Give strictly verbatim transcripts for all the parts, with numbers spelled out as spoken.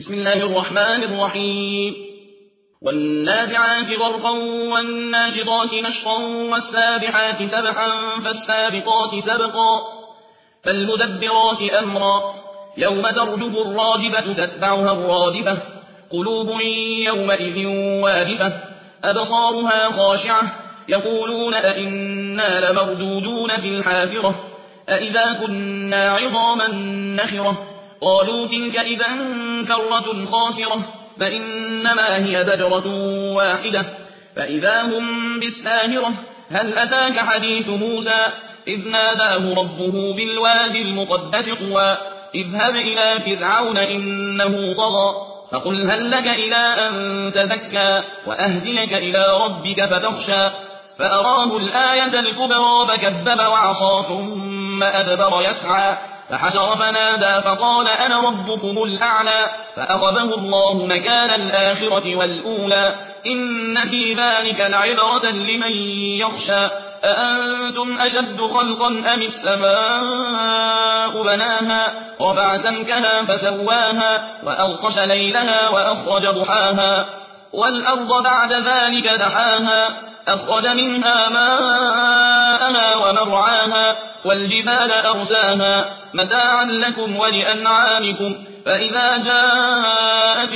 بسم الله الرحمن الرحيم والنازعات غرقا والناشطات نشطا والسابحات سبحا فالسابقات سبقا فالمدبرات أمرا يوم ترجف الراجفة تتبعها الرادفة قلوب يومئذ واجفة أبصارها خاشعة يقولون أئنا لمردودون في الحافرة أئذا كنا عظاما نخرة قالوا تلك إذا كرة خاسرة فإنما هي زجرة واحدة فإذا هم بالساهرة هل أتاك حديث موسى إذ ناداه ربه بالوادي المقدس طوى اذهب إلى فرعون إنه طغى فقل هل لك إلى أن تزكى وأهديك إلى ربك فتخشى فأراه الآية الكبرى فكذب وعصى ثم أدبر يسعى فحشر فنادى فقال أنا ربكم الأعلى فأخذه الله مكان الآخرة والأولى إن في ذلك لعبرة لمن يخشى أأنتم أشد خلقا أم السماء بناها رفع سمكها فسواها وأغطش ليلها وأخرج ضحاها والأرض بعد ذلك دحاها أخرج منها ماءها ومرعاها والجبال أرساها متاعا لكم ولأنعامكم فإذا جاءت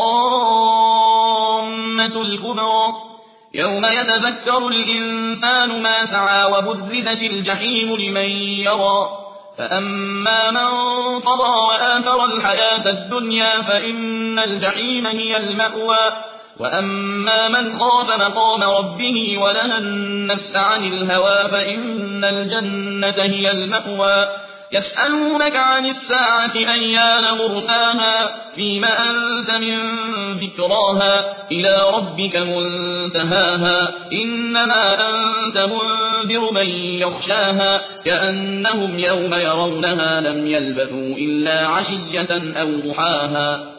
الطامة الكبرى يوم يتذكر الإنسان ما سعى وبرزت الجحيم لمن يرى فأما من طغى وآثر الحياة الدنيا فإن الجحيم هي المأوى وأما من خاف مقام ربه ونهى النفس عن الهوى فإن الجنة هي المأوى يسألونك عن الساعة أيان مرساها فيما أنت من ذكراها إلى ربك منتهاها إنما أنت منذر من يخشاها كأنهم يوم يرونها لم يلبثوا إلا عشية أو ضحاها